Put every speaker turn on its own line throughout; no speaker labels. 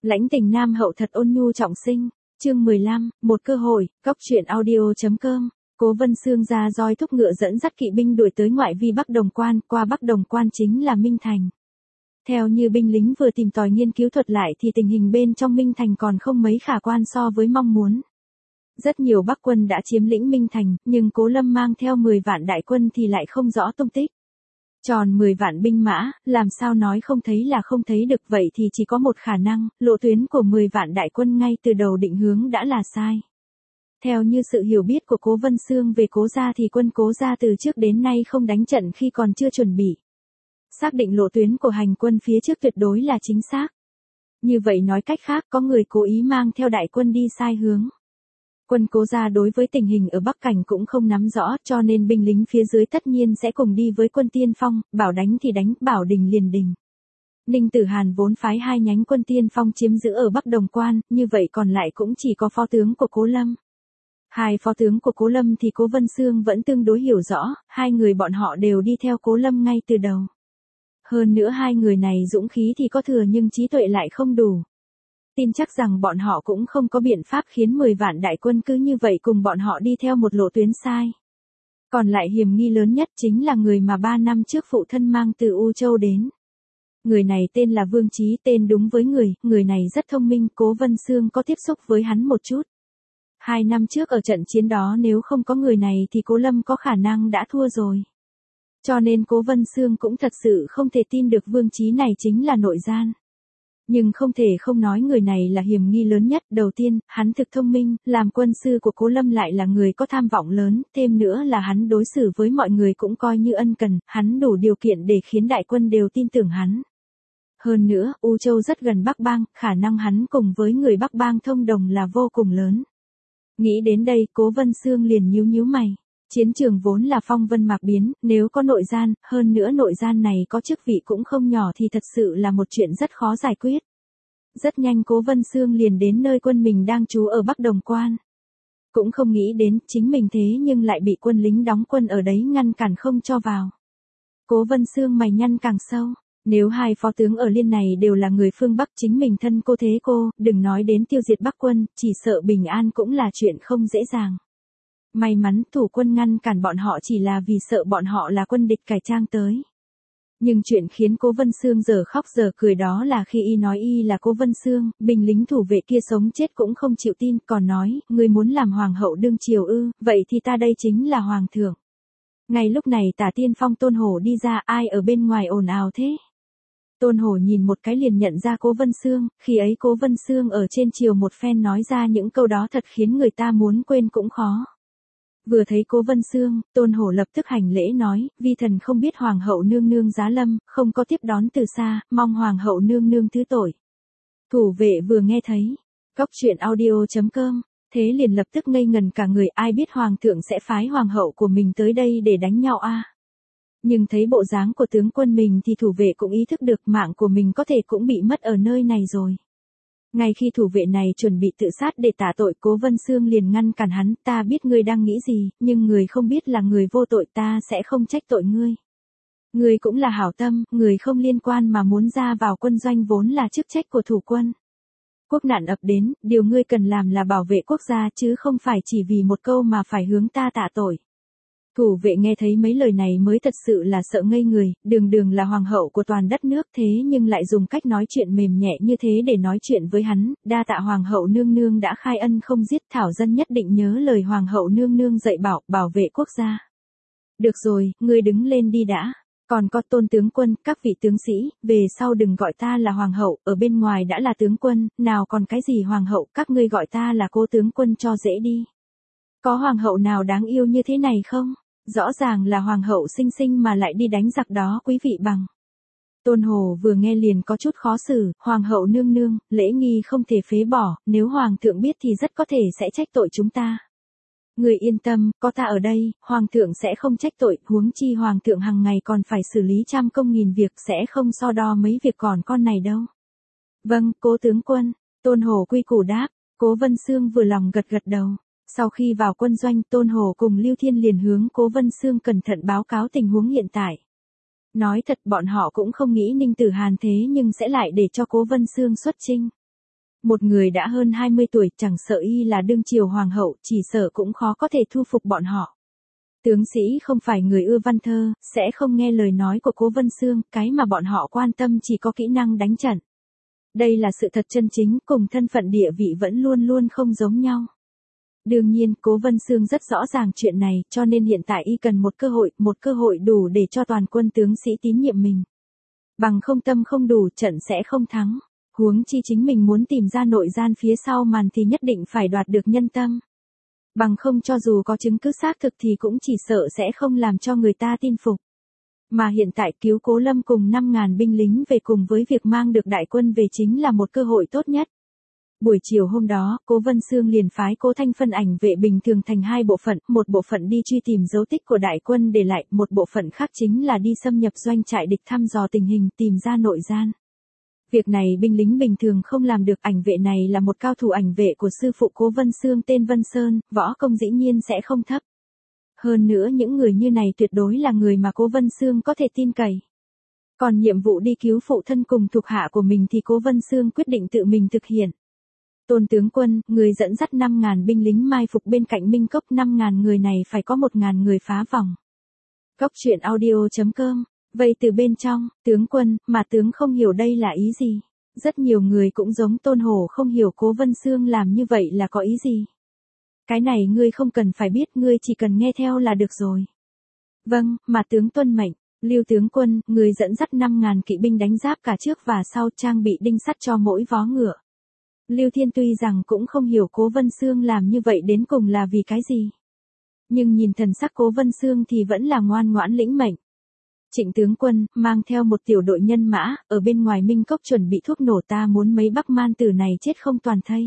Lãnh tình nam hậu thật ôn nhu trọng sinh, chương 15, một cơ hội, cóc truyện audio.com. Cố Vân Xương ra roi thúc ngựa dẫn dắt kỵ binh đuổi tới ngoại vi Bắc Đồng Quan, qua Bắc Đồng Quan chính là Minh Thành. Theo như binh lính vừa tìm tòi nghiên cứu thuật lại thì tình hình bên trong Minh Thành còn không mấy khả quan so với mong muốn. Rất nhiều Bắc quân đã chiếm lĩnh Minh Thành, nhưng Cố Lâm mang theo 10 vạn đại quân thì lại không rõ tung tích. Tròn 10 vạn binh mã, làm sao nói không thấy là không thấy được, vậy thì chỉ có một khả năng, lộ tuyến của 10 vạn đại quân ngay từ đầu định hướng đã là sai. Theo như sự hiểu biết của Cố Vân Xương về Cố gia thì quân Cố gia từ trước đến nay không đánh trận khi còn chưa chuẩn bị. Xác định lộ tuyến của hành quân phía trước tuyệt đối là chính xác. Như vậy nói cách khác, có người cố ý mang theo đại quân đi sai hướng. Quân Cố gia đối với tình hình ở Bắc Cảnh cũng không nắm rõ, cho nên binh lính phía dưới tất nhiên sẽ cùng đi với quân tiên phong, bảo đánh thì đánh, bảo đình liền đình. Ninh Tử Hàn vốn phái 2 nhánh quân tiên phong chiếm giữ ở Bắc Đồng Quan, như vậy còn lại cũng chỉ có phó tướng của Cố Lâm. 2 phó tướng của Cố Lâm thì Cố Vân Xương vẫn tương đối hiểu rõ, 2 người bọn họ đều đi theo Cố Lâm ngay từ đầu. Hơn nữa 2 người này dũng khí thì có thừa nhưng trí tuệ lại không đủ. Tin chắc rằng bọn họ cũng không có biện pháp khiến 10 vạn đại quân cứ như vậy cùng bọn họ đi theo một lộ tuyến sai. Còn lại hiểm nghi lớn nhất chính là người mà 3 năm trước phụ thân mang từ U Châu đến. Người này tên là Vương Chí, tên đúng với người này rất thông minh, Cố Vân Xương có tiếp xúc với hắn một chút. 2 năm trước ở trận chiến đó nếu không có người này thì Cố Lâm có khả năng đã thua rồi. Cho nên Cố Vân Xương cũng thật sự không thể tin được Vương Chí này chính là nội gian. Nhưng không thể không nói người này là hiểm nghi lớn nhất. Đầu tiên, hắn thực thông minh, làm quân sư của Cố Lâm lại là người có tham vọng lớn, thêm nữa là hắn đối xử với mọi người cũng coi như ân cần, hắn đủ điều kiện để khiến đại quân đều tin tưởng hắn. Hơn nữa, U Châu rất gần Bắc Bang, khả năng hắn cùng với người Bắc Bang thông đồng là vô cùng lớn. Nghĩ đến đây, Cố Vân Xương liền nhíu nhíu mày. Chiến trường vốn là phong vân mạc biến, nếu có nội gian, hơn nữa nội gian này có chức vị cũng không nhỏ thì thật sự là một chuyện rất khó giải quyết. Rất nhanh Cố Vân Xương liền đến nơi quân mình đang trú ở Bắc Đồng Quan. Cũng không nghĩ đến chính mình thế nhưng lại bị quân lính đóng quân ở đấy ngăn cản không cho vào. Cố Vân Xương mày nhăn càng sâu. Nếu 2 phó tướng ở liên này đều là người phương Bắc, chính mình thân cô thế cô, đừng nói đến tiêu diệt Bắc quân, chỉ sợ bình an cũng là chuyện không dễ dàng. May mắn thủ quân ngăn cản bọn họ chỉ là vì sợ bọn họ là quân địch cải trang tới. Nhưng chuyện khiến Cố Vân Xương giờ khóc giờ cười đó là khi y nói y là Cố Vân Xương, binh lính thủ vệ kia sống chết cũng không chịu tin, còn nói, ngươi muốn làm hoàng hậu đương triều ư, vậy thì ta đây chính là hoàng thượng. Ngay lúc này Tả Tiên Phong Tôn Hổ đi ra, ai ở bên ngoài ồn ào thế? Tôn Hổ nhìn một cái liền nhận ra Cố Vân Xương, khi ấy Cố Vân Xương ở trên triều một phen nói ra những câu đó thật khiến người ta muốn quên cũng khó. Vừa thấy Cố Vân Xương, Tôn Hổ lập tức hành lễ nói, vi thần không biết hoàng hậu nương nương giá lâm, không có tiếp đón từ xa, mong hoàng hậu nương nương thứ tội. Thủ vệ vừa nghe thấy, cóc truyện audio.com, thế liền lập tức ngây ngần cả người, ai biết hoàng thượng sẽ phái hoàng hậu của mình tới đây để đánh nhau a? Nhưng thấy bộ dáng của tướng quân mình thì thủ vệ cũng ý thức được mạng của mình có thể cũng bị mất ở nơi này rồi. Ngay khi thủ vệ này chuẩn bị tự sát để tả tội, Cố Vân Xương liền ngăn cản hắn, ta biết ngươi đang nghĩ gì, nhưng người không biết là người vô tội, ta sẽ không trách tội ngươi. Ngươi cũng là hảo tâm, người không liên quan mà muốn ra vào quân doanh vốn là chức trách của thủ quân. Quốc nạn ập đến, điều ngươi cần làm là bảo vệ quốc gia chứ không phải chỉ vì một câu mà phải hướng ta tạ tội. Thủ vệ nghe thấy mấy lời này mới thật sự là sợ ngây người, đường là hoàng hậu của toàn đất nước thế nhưng lại dùng cách nói chuyện mềm nhẹ như thế để nói chuyện với hắn, đa tạ hoàng hậu nương nương đã khai ân không giết, thảo dân nhất định nhớ lời hoàng hậu nương nương dạy bảo vệ quốc gia. Được rồi, ngươi đứng lên đi đã. Còn có Tôn tướng quân, các vị tướng sĩ, về sau đừng gọi ta là hoàng hậu, ở bên ngoài đã là tướng quân, nào còn cái gì hoàng hậu, các ngươi gọi ta là Cố tướng quân cho dễ đi. Có hoàng hậu nào đáng yêu như thế này không? Rõ ràng là hoàng hậu xinh xinh mà lại đi đánh giặc đó quý vị bằng. Tôn Hổ vừa nghe liền có chút khó xử, hoàng hậu nương nương, lễ nghi không thể phế bỏ, nếu hoàng thượng biết thì rất có thể sẽ trách tội chúng ta. Người yên tâm, có ta ở đây, hoàng thượng sẽ không trách tội, huống chi hoàng thượng hàng ngày còn phải xử lý trăm công nghìn việc, sẽ không so đo mấy việc còn con này đâu. Vâng, Cố tướng quân, Tôn Hổ quy củ đáp, Cố Vân Xương vừa lòng gật gật đầu. Sau khi vào quân doanh, Tôn Hổ cùng Lưu Thiên liền hướng Cố Vân Xương cẩn thận báo cáo tình huống hiện tại. Nói thật bọn họ cũng không nghĩ Ninh Tử Hàn thế nhưng sẽ lại để cho Cố Vân Xương xuất chinh. Một người đã hơn 20 tuổi chẳng sợ y là đương triều hoàng hậu, chỉ sợ cũng khó có thể thu phục bọn họ. Tướng sĩ không phải người ưa văn thơ, sẽ không nghe lời nói của Cố Vân Xương, cái mà bọn họ quan tâm chỉ có kỹ năng đánh trận. Đây là sự thật chân chính, cùng thân phận địa vị vẫn luôn luôn không giống nhau. Đương nhiên, Cố Vân Xương rất rõ ràng chuyện này, cho nên hiện tại y cần một cơ hội đủ để cho toàn quân tướng sĩ tín nhiệm mình. Bằng không tâm không đủ, trận sẽ không thắng. Huống chi chính mình muốn tìm ra nội gian phía sau màn thì nhất định phải đoạt được nhân tâm. Bằng không cho dù có chứng cứ xác thực thì cũng chỉ sợ sẽ không làm cho người ta tin phục. Mà hiện tại cứu Cố Lâm cùng 5.000 binh lính về cùng với việc mang được đại quân về chính là một cơ hội tốt nhất. Buổi chiều hôm đó, Cố Vân Xương liền phái Cố Thanh phân ảnh vệ bình thường thành hai bộ phận, một bộ phận đi truy tìm dấu tích của đại quân để lại, một bộ phận khác chính là đi xâm nhập doanh trại địch thăm dò tình hình, tìm ra nội gian. Việc này binh lính bình thường không làm được, ảnh vệ này là một cao thủ ảnh vệ của sư phụ Cố Vân Xương tên Vân Sơn, võ công dĩ nhiên sẽ không thấp. Hơn nữa những người như này tuyệt đối là người mà Cố Vân Xương có thể tin cậy. Còn nhiệm vụ đi cứu phụ thân cùng thuộc hạ của mình thì Cố Vân Xương quyết định tự mình thực hiện. Tôn tướng quân, người dẫn dắt 5.000 binh lính mai phục bên cạnh Minh Cốc, 5.000 người này phải có 1.000 người phá vòng. Cốc truyện audio.com. Vậy từ bên trong, tướng quân, mà tướng không hiểu đây là ý gì. Rất nhiều người cũng giống Tôn Hổ không hiểu Cố Vân Xương làm như vậy là có ý gì. Cái này ngươi không cần phải biết, ngươi chỉ cần nghe theo là được rồi. Vâng, mà tướng tuân mệnh. Lưu tướng quân, người dẫn dắt 5.000 kỵ binh đánh giáp cả trước và sau, trang bị đinh sắt cho mỗi vó ngựa. Lưu Thiên tuy rằng cũng không hiểu Cố Vân Xương làm như vậy đến cùng là vì cái gì. Nhưng nhìn thần sắc Cố Vân Xương thì vẫn là ngoan ngoãn lĩnh mệnh. Trịnh tướng quân, mang theo một tiểu đội nhân mã, ở bên ngoài Minh Cốc chuẩn bị thuốc nổ, ta muốn mấy Bắc Man tử này chết không toàn thây.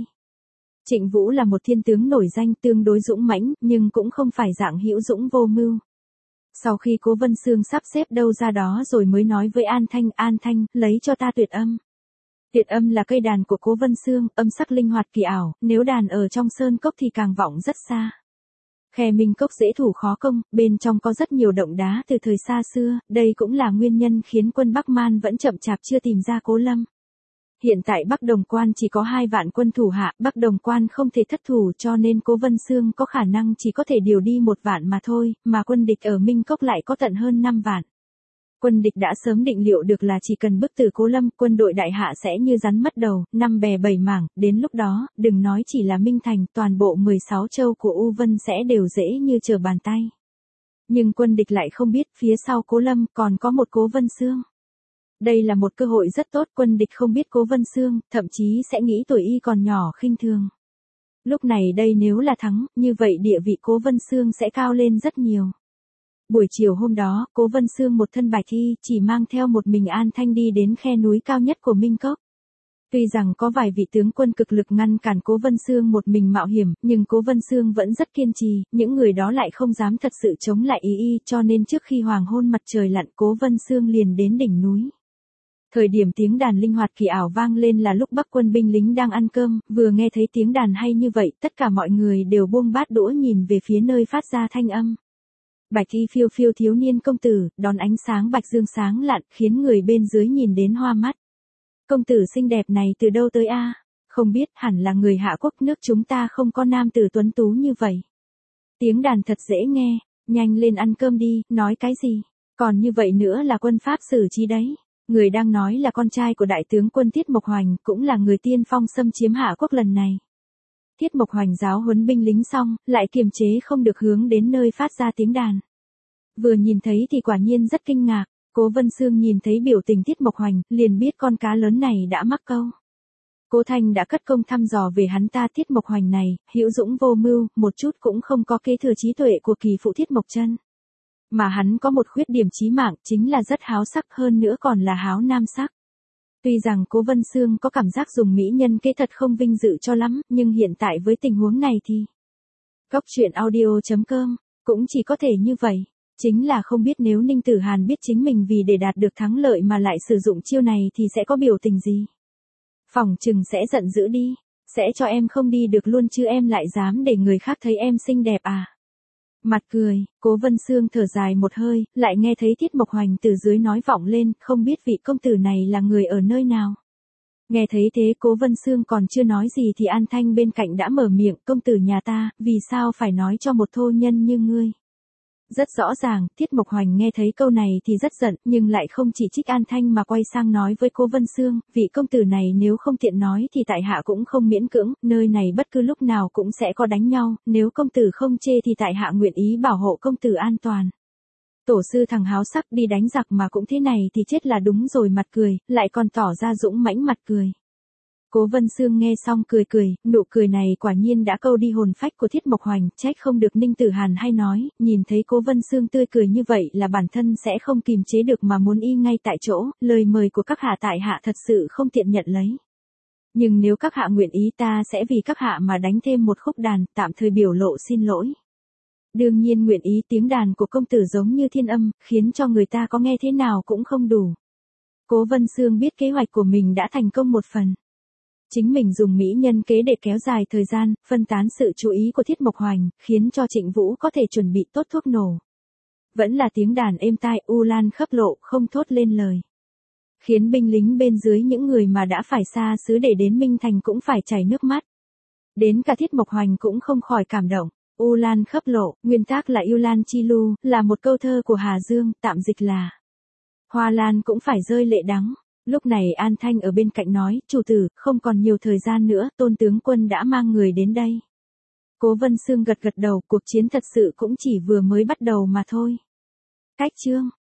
Trịnh Vũ là một thiên tướng nổi danh, tương đối dũng mãnh, nhưng cũng không phải dạng hữu dũng vô mưu. Sau khi Cố Vân Xương sắp xếp đâu ra đó rồi mới nói với An Thanh, lấy cho ta tuyệt âm. Tuyệt âm là cây đàn của Cố Vân Xương, âm sắc linh hoạt kỳ ảo, nếu đàn ở trong sơn cốc thì càng vọng rất xa. Khe Minh Cốc dễ thủ khó công, bên trong có rất nhiều động đá từ thời xa xưa, đây cũng là nguyên nhân khiến quân Bắc Man vẫn chậm chạp chưa tìm ra Cố Lâm. Hiện tại Bắc Đồng Quan chỉ có 2 vạn quân thủ hạ, Bắc Đồng Quan không thể thất thủ cho nên Cố Vân Xương có khả năng chỉ có thể điều đi 1 vạn mà thôi, mà quân địch ở Minh Cốc lại có tận hơn 5 vạn. Quân địch đã sớm định liệu được là chỉ cần bức tử Cố Lâm, quân đội đại hạ sẽ như rắn mất đầu, 5 bè 7 mảng, đến lúc đó, đừng nói chỉ là Minh Thành, toàn bộ 16 châu của U Vân sẽ đều dễ như trở bàn tay. Nhưng quân địch lại không biết, phía sau Cố Lâm còn có một Cố Vân Xương. Đây là một cơ hội rất tốt, quân địch không biết Cố Vân Xương, thậm chí sẽ nghĩ tuổi y còn nhỏ khinh thường. Lúc này đây nếu là thắng, như vậy địa vị Cố Vân Xương sẽ cao lên rất nhiều. Buổi chiều hôm đó, Cố Vân Xương một thân bạch y, chỉ mang theo một mình An Thanh đi đến khe núi cao nhất của Minh Cốc. Tuy rằng có vài vị tướng quân cực lực ngăn cản Cố Vân Xương một mình mạo hiểm, nhưng Cố Vân Xương vẫn rất kiên trì, những người đó lại không dám thật sự chống lại ý y, cho nên trước khi hoàng hôn mặt trời lặn, Cố Vân Xương liền đến đỉnh núi. Thời điểm tiếng đàn linh hoạt kỳ ảo vang lên là lúc Bắc quân binh lính đang ăn cơm, vừa nghe thấy tiếng đàn hay như vậy, tất cả mọi người đều buông bát đũa nhìn về phía nơi phát ra thanh âm. Bạch y phiêu phiêu thiếu niên công tử, đón ánh sáng bạch dương sáng lạn, khiến người bên dưới nhìn đến hoa mắt. Công tử xinh đẹp này từ đâu tới a? Không biết, hẳn là người Hạ Quốc, nước chúng ta không có nam tử tuấn tú như vậy. Tiếng đàn thật dễ nghe, nhanh lên ăn cơm đi, nói cái gì? Còn như vậy nữa là quân pháp xử trí đấy. Người đang nói là con trai của đại tướng quân Tiết Mộc Hoành, cũng là người tiên phong xâm chiếm Hạ Quốc lần này. Tiết Mộc Hoành giáo huấn binh lính xong, lại kiềm chế không được hướng đến nơi phát ra tiếng đàn. Vừa nhìn thấy thì quả nhiên rất kinh ngạc, Cố Vân Xương nhìn thấy biểu tình Tiết Mộc Hoành, liền biết con cá lớn này đã mắc câu. Cố Thanh đã cất công thăm dò về hắn ta. Tiết Mộc Hoành này, hữu dũng vô mưu, một chút cũng không có kế thừa trí tuệ của kỳ phụ Tiết Mộc Chân. Mà hắn có một khuyết điểm chí mạng, chính là rất háo sắc, hơn nữa còn là háo nam sắc. Tuy rằng Cố Vân Xương có cảm giác dùng mỹ nhân kế thật không vinh dự cho lắm, nhưng hiện tại với tình huống này thì Cốc truyện audio.com cũng chỉ có thể như vậy. Chính là không biết nếu Ninh Tử Hàn biết chính mình vì để đạt được thắng lợi mà lại sử dụng chiêu này thì sẽ có biểu tình gì. Phỏng chừng sẽ giận dữ đi, sẽ cho em không đi được luôn chứ, em lại dám để người khác thấy em xinh đẹp à. Mặt cười, Cố Vân Xương thở dài một hơi, lại nghe thấy Tiết Mộc Hoành từ dưới nói vọng lên, không biết vị công tử này là người ở nơi nào. Nghe thấy thế Cố Vân Xương còn chưa nói gì thì An Thanh bên cạnh đã mở miệng, công tử nhà ta, vì sao phải nói cho một thô nhân như ngươi. Rất rõ ràng, Tiết Mộc Hoành nghe thấy câu này thì rất giận, nhưng lại không chỉ trích An Thanh mà quay sang nói với Cố Vân Xương, vị công tử này nếu không tiện nói thì tại hạ cũng không miễn cưỡng, nơi này bất cứ lúc nào cũng sẽ có đánh nhau, nếu công tử không chê thì tại hạ nguyện ý bảo hộ công tử an toàn. Tổ sư thằng háo sắc đi đánh giặc mà cũng thế này thì chết là đúng rồi, mặt cười, lại còn tỏ ra dũng mãnh mặt cười. Cố Vân Xương nghe xong cười cười, nụ cười này quả nhiên đã câu đi hồn phách của Thiết Mộc Hoành, trách không được Ninh Tử Hàn hay nói, nhìn thấy Cố Vân Xương tươi cười như vậy là bản thân sẽ không kìm chế được mà muốn y ngay tại chỗ, lời mời của các hạ tại hạ thật sự không tiện nhận lấy. Nhưng nếu các hạ nguyện ý ta sẽ vì các hạ mà đánh thêm một khúc đàn, tạm thời biểu lộ xin lỗi. Đương nhiên nguyện ý, tiếng đàn của công tử giống như thiên âm, khiến cho người ta có nghe thế nào cũng không đủ. Cố Vân Xương biết kế hoạch của mình đã thành công một phần. Chính mình dùng mỹ nhân kế để kéo dài thời gian, phân tán sự chú ý của Thiết Mộc Hoành, khiến cho Trịnh Vũ có thể chuẩn bị tốt thuốc nổ. Vẫn là tiếng đàn êm tai, u lan khắp lộ, không thốt lên lời. Khiến binh lính bên dưới những người mà đã phải xa xứ để đến Minh Thành cũng phải chảy nước mắt. Đến cả Thiết Mộc Hoành cũng không khỏi cảm động. U lan khắp lộ, nguyên tác là Yêu Lan Chi Lu, là một câu thơ của Hà Dương, tạm dịch là hoa lan cũng phải rơi lệ đắng. Lúc này An Thanh ở bên cạnh nói, chủ tử, không còn nhiều thời gian nữa, Tôn tướng quân đã mang người đến đây. Cố Vân Xương gật gật đầu, cuộc chiến thật sự cũng chỉ vừa mới bắt đầu mà thôi. Cách chương